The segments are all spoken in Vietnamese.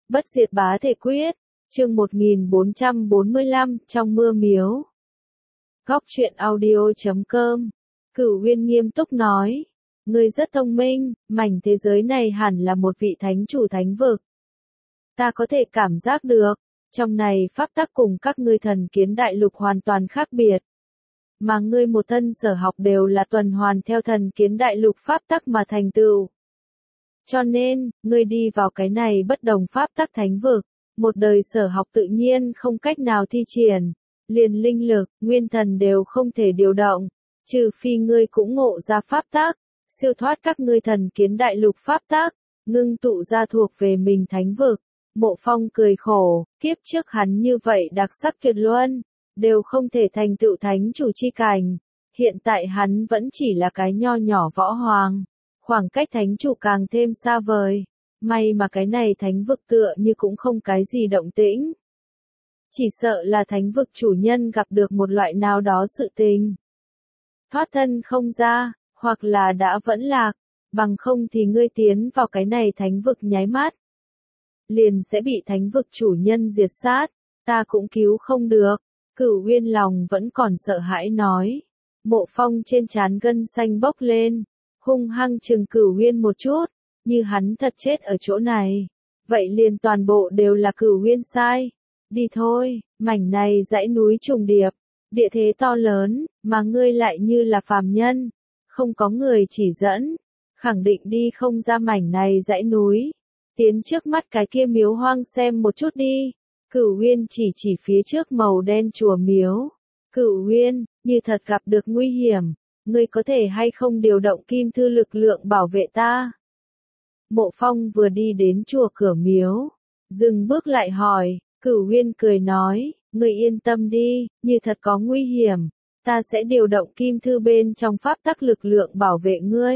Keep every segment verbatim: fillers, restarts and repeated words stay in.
Bất diệt bá thể quyết, chương một nghìn bốn trăm bốn mươi lăm, trong mưa miếu. Góc truyện audio chấm com, Cửu Uyên nghiêm túc nói, ngươi rất thông minh, mảnh thế giới này hẳn là một vị thánh chủ thánh vực. Ta có thể cảm giác được, trong này pháp tắc cùng các ngươi thần kiến đại lục hoàn toàn khác biệt. Mà ngươi một thân sở học đều là tuần hoàn theo thần kiến đại lục pháp tắc mà thành tựu. Cho nên, ngươi đi vào cái này bất đồng pháp tắc thánh vực, một đời sở học tự nhiên không cách nào thi triển, liền linh lực, nguyên thần đều không thể điều động, trừ phi ngươi cũng ngộ ra pháp tắc, siêu thoát các ngươi thần kiến đại lục pháp tắc, ngưng tụ ra thuộc về mình thánh vực. Mộ Phong cười khổ, kiếp trước hắn như vậy đặc sắc tuyệt luân, đều không thể thành tựu thánh chủ chi cảnh, hiện tại hắn vẫn chỉ là cái nho nhỏ võ hoàng. Khoảng cách thánh chủ càng thêm xa vời, may mà cái này thánh vực tựa như cũng không cái gì động tĩnh. Chỉ sợ là thánh vực chủ nhân gặp được một loại nào đó sự tình. Thoát thân không ra, hoặc là đã vẫn lạc, bằng không thì ngươi tiến vào cái này thánh vực nháy mắt. Liền sẽ bị thánh vực chủ nhân diệt sát, ta cũng cứu không được, Cửu Uyên lòng vẫn còn sợ hãi nói. Mộ Phong trên trán gân xanh bốc lên. Hung hăng chừng Cửu Uyên một chút, như hắn thật chết ở chỗ này, vậy liền toàn bộ đều là Cửu Uyên sai. Đi thôi, mảnh này dãy núi trùng điệp, địa thế to lớn, mà ngươi lại như là phàm nhân, không có người chỉ dẫn, khẳng định đi không ra mảnh này dãy núi. Tiến trước mắt cái kia miếu hoang xem một chút đi. Cửu Uyên chỉ chỉ phía trước màu đen chùa miếu. Cửu Uyên, như thật gặp được nguy hiểm, ngươi có thể hay không điều động kim thư lực lượng bảo vệ ta? Mộ Phong vừa đi đến chùa cửa miếu, dừng bước lại hỏi, Cửu Uyên cười nói, ngươi yên tâm đi, như thật có nguy hiểm, ta sẽ điều động kim thư bên trong pháp tắc lực lượng bảo vệ ngươi.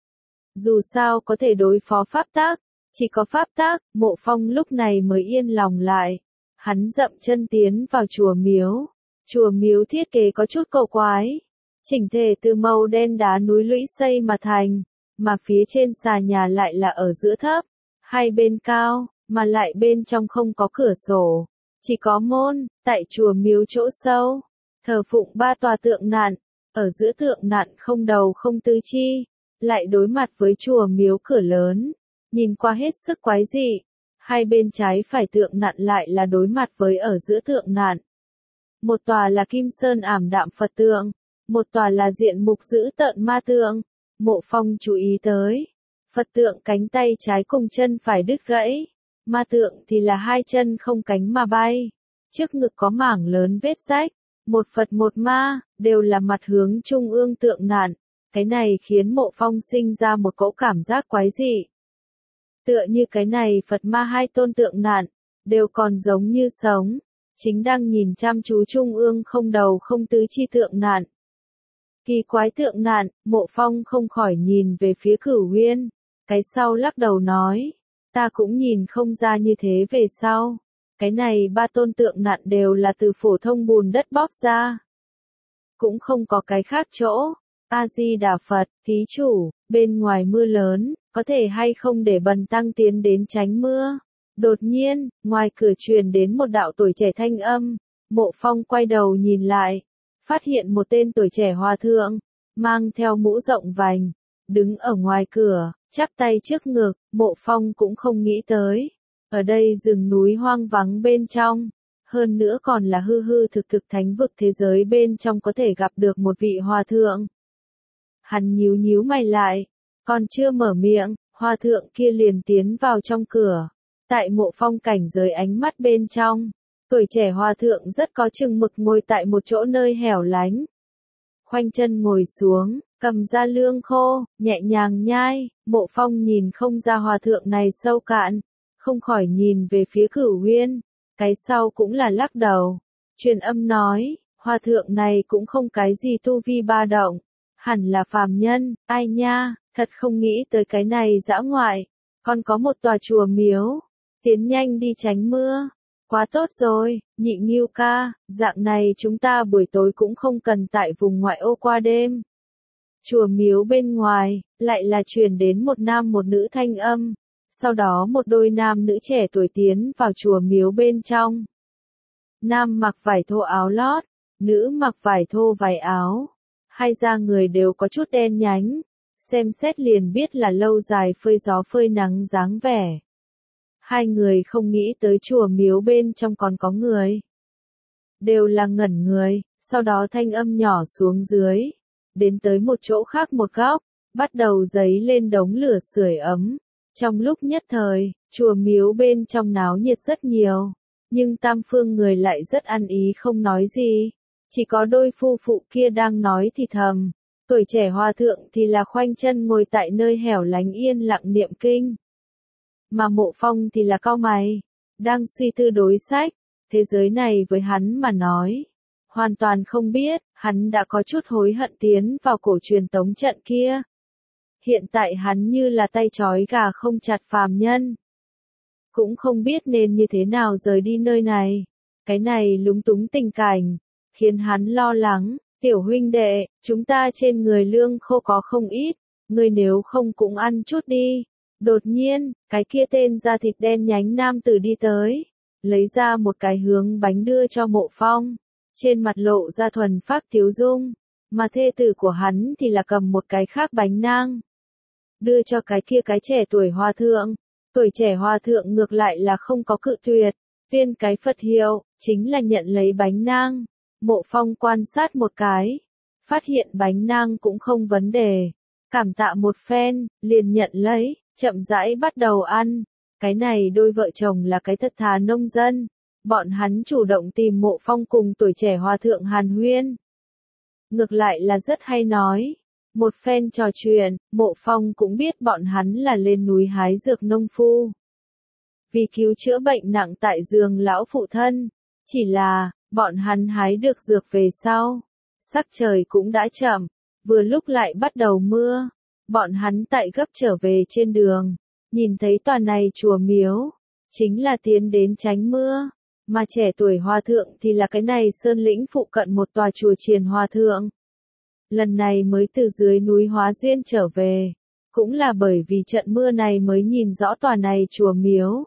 Dù sao có thể đối phó pháp tắc, chỉ có pháp tắc, Mộ Phong lúc này mới yên lòng lại. Hắn dậm chân tiến vào chùa miếu. Chùa miếu thiết kế có chút cầu quái. Chỉnh thể từ màu đen đá núi lũy xây mà thành, mà phía trên xà nhà lại là ở giữa thấp, hai bên cao, mà lại bên trong không có cửa sổ, chỉ có môn. Tại chùa miếu chỗ sâu, thờ phụng ba tòa tượng nạn, ở giữa tượng nạn không đầu không tứ chi, lại đối mặt với chùa miếu cửa lớn, nhìn qua hết sức quái dị. Hai bên trái phải tượng nạn lại là đối mặt với ở giữa tượng nạn. Một tòa là kim sơn ảm đạm Phật tượng, một tòa là diện mục dữ tợn ma tượng. Mộ Phong chú ý tới, Phật tượng cánh tay trái cùng chân phải đứt gãy, ma tượng thì là hai chân không cánh mà bay, trước ngực có mảng lớn vết rách, một Phật một ma, đều là mặt hướng trung ương tượng nạn. Cái này khiến Mộ Phong sinh ra một cỗ cảm giác quái dị. Tựa như cái này Phật ma hai tôn tượng nạn, đều còn giống như sống, chính đang nhìn chăm chú trung ương không đầu không tứ chi tượng nạn. Kỳ quái tượng nạn, Mộ Phong không khỏi nhìn về phía Cửu Uyên, cái sau lắc đầu nói, ta cũng nhìn không ra như thế về sau. Cái này ba tôn tượng nạn đều là từ phổ thông bùn đất bóp ra. Cũng không có cái khác chỗ. A-di-đà Phật, thí chủ, bên ngoài mưa lớn, có thể hay không để bần tăng tiến đến tránh mưa? Đột nhiên, ngoài cửa truyền đến một đạo tuổi trẻ thanh âm. Mộ Phong quay đầu nhìn lại, phát hiện một tên tuổi trẻ hòa thượng, mang theo mũ rộng vành, đứng ở ngoài cửa, chắp tay trước ngực. Mộ Phong cũng không nghĩ tới, ở đây rừng núi hoang vắng bên trong, hơn nữa còn là hư hư thực thực thánh vực thế giới bên trong có thể gặp được một vị hòa thượng. Hắn nhíu nhíu mày lại, còn chưa mở miệng, hòa thượng kia liền tiến vào trong cửa. Tại Mộ Phong cảnh giới ánh mắt bên trong, tuổi trẻ hòa thượng rất có chừng mực ngồi tại một chỗ nơi hẻo lánh. Khoanh chân ngồi xuống, cầm ra lương khô, nhẹ nhàng nhai. Mộ Phong nhìn không ra hòa thượng này sâu cạn, không khỏi nhìn về phía Cửu Uyên, cái sau cũng là lắc đầu. Truyền âm nói, hòa thượng này cũng không cái gì tu vi ba động, hẳn là phàm nhân. Ai nha, thật không nghĩ tới cái này dã ngoại, còn có một tòa chùa miếu, tiến nhanh đi tránh mưa. Quá tốt rồi, Nhị Ngưu ca, dạng này chúng ta buổi tối cũng không cần tại vùng ngoại ô qua đêm. Chùa miếu bên ngoài, lại là truyền đến một nam một nữ thanh âm. Sau đó một đôi nam nữ trẻ tuổi tiến vào chùa miếu bên trong. Nam mặc vải thô áo lót, nữ mặc vải thô vải áo. Hai da người đều có chút đen nhánh, xem xét liền biết là lâu dài phơi gió phơi nắng dáng vẻ. Hai người không nghĩ tới chùa miếu bên trong còn có người. Đều là ngẩn người, sau đó thanh âm nhỏ xuống dưới. Đến tới một chỗ khác một góc, bắt đầu giấy lên đống lửa sưởi ấm. Trong lúc nhất thời, chùa miếu bên trong náo nhiệt rất nhiều. Nhưng tam phương người lại rất ăn ý không nói gì. Chỉ có đôi phu phụ kia đang nói thì thầm. Tuổi trẻ hòa thượng thì là khoanh chân ngồi tại nơi hẻo lánh yên lặng niệm kinh. Mà Mộ Phong thì là cau mày, đang suy tư đối sách. Thế giới này với hắn mà nói, hoàn toàn không biết, hắn đã có chút hối hận tiến vào cổ truyền tống trận kia. Hiện tại hắn như là tay trói gà không chặt phàm nhân. Cũng không biết nên như thế nào rời đi nơi này. Cái này lúng túng tình cảnh, khiến hắn lo lắng. Tiểu huynh đệ, chúng ta trên người lương khô có không ít, ngươi nếu không cũng ăn chút đi. Đột nhiên, cái kia tên da thịt đen nhánh nam tử đi tới, lấy ra một cái hướng bánh đưa cho Mộ Phong, trên mặt lộ ra thuần phác tiếu dung, mà thê tử của hắn thì là cầm một cái khác bánh nang, đưa cho cái kia cái trẻ tuổi hòa thượng. Tuổi trẻ hòa thượng ngược lại là không có cự tuyệt, tuyên cái Phật hiệu, chính là nhận lấy bánh nang. Mộ Phong quan sát một cái, phát hiện bánh nang cũng không vấn đề, cảm tạ một phen, liền nhận lấy, chậm rãi bắt đầu ăn. Cái này đôi vợ chồng là cái thật thà nông dân, bọn hắn chủ động tìm Mộ Phong cùng tuổi trẻ hòa thượng hàn huyên. Ngược lại là rất hay nói, một phen trò chuyện, Mộ Phong cũng biết bọn hắn là lên núi hái dược nông phu. Vì cứu chữa bệnh nặng tại giường lão phụ thân, chỉ là, bọn hắn hái được dược về sau, sắc trời cũng đã chậm, vừa lúc lại bắt đầu mưa, bọn hắn tại gấp trở về trên đường, nhìn thấy tòa này chùa miếu, chính là tiến đến tránh mưa, mà trẻ tuổi hòa thượng thì là cái này sơn lĩnh phụ cận một tòa chùa triền hòa thượng. Lần này mới từ dưới núi Hóa Duyên trở về, cũng là bởi vì trận mưa này mới nhìn rõ tòa này chùa miếu.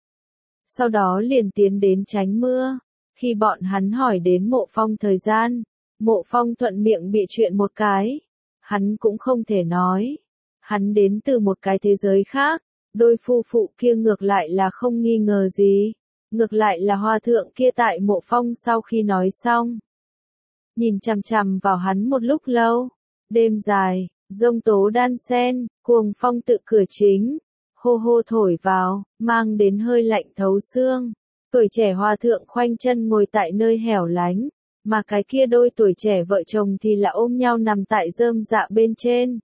Sau đó liền tiến đến tránh mưa. Khi bọn hắn hỏi đến Mộ Phong thời gian, Mộ Phong thuận miệng bị chuyện một cái. Hắn cũng không thể nói. Hắn đến từ một cái thế giới khác, đôi phu phụ kia ngược lại là không nghi ngờ gì. Ngược lại là hòa thượng kia tại Mộ Phong sau khi nói xong. Nhìn chằm chằm vào hắn một lúc lâu. Đêm dài, giông tố đan sen, cuồng phong tự cửa chính. Hô hô thổi vào, mang đến hơi lạnh thấu xương. Tuổi trẻ hòa thượng khoanh chân ngồi tại nơi hẻo lánh, mà cái kia đôi tuổi trẻ vợ chồng thì là ôm nhau nằm tại rơm dạ bên trên.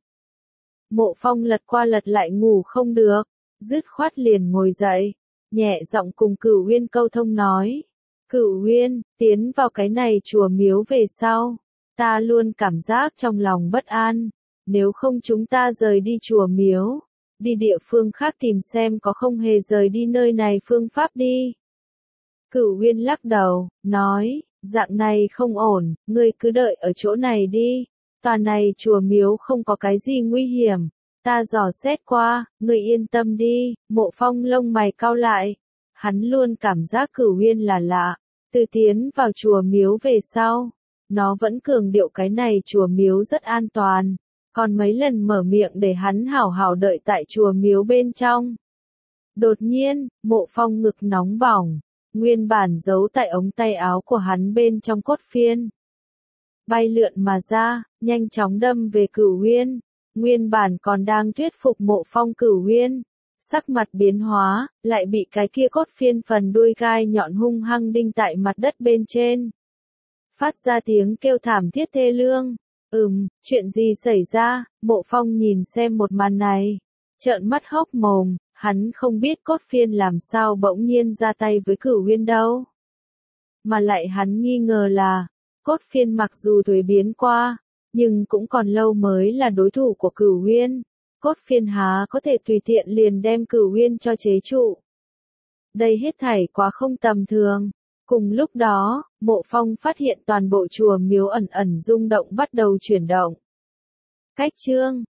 Mộ Phong lật qua lật lại ngủ không được, dứt khoát liền ngồi dậy, nhẹ giọng cùng Cửu Uyên câu thông nói. Cửu Uyên, tiến vào cái này chùa miếu về sau, ta luôn cảm giác trong lòng bất an, nếu không chúng ta rời đi chùa miếu, đi địa phương khác tìm xem có không hề rời đi nơi này phương pháp đi. Cửu Uyên lắc đầu, nói, dạng này không ổn, ngươi cứ đợi ở chỗ này đi, tòa này chùa miếu không có cái gì nguy hiểm, ta dò xét qua, ngươi yên tâm đi. Mộ Phong lông mày cau lại, hắn luôn cảm giác Cửu Uyên là lạ, từ tiến vào chùa miếu về sau, nó vẫn cường điệu cái này chùa miếu rất an toàn, còn mấy lần mở miệng để hắn hảo hảo đợi tại chùa miếu bên trong. Đột nhiên, Mộ Phong ngực nóng bỏng. Nguyên bản giấu tại ống tay áo của hắn bên trong cốt phiên. Bay lượn mà ra, nhanh chóng đâm về Cửu Uyên. Nguyên bản còn đang thuyết phục Mộ Phong Cửu Uyên. Sắc mặt biến hóa, lại bị cái kia cốt phiên phần đuôi gai nhọn hung hăng đinh tại mặt đất bên trên. Phát ra tiếng kêu thảm thiết thê lương. Ừm, chuyện gì xảy ra? Mộ Phong nhìn xem một màn này. Trợn mắt hốc mồm. Hắn không biết cốt phiên làm sao bỗng nhiên ra tay với Cửu Uyên đâu. Mà lại hắn nghi ngờ là, cốt phiên mặc dù thuế biến qua, nhưng cũng còn lâu mới là đối thủ của Cửu Uyên. Cốt phiên há có thể tùy tiện liền đem Cửu Uyên cho chế trụ. Đây hết thảy quá không tầm thường. Cùng lúc đó, Mộ Phong phát hiện toàn bộ chùa miếu ẩn ẩn rung động bắt đầu chuyển động. Cách chương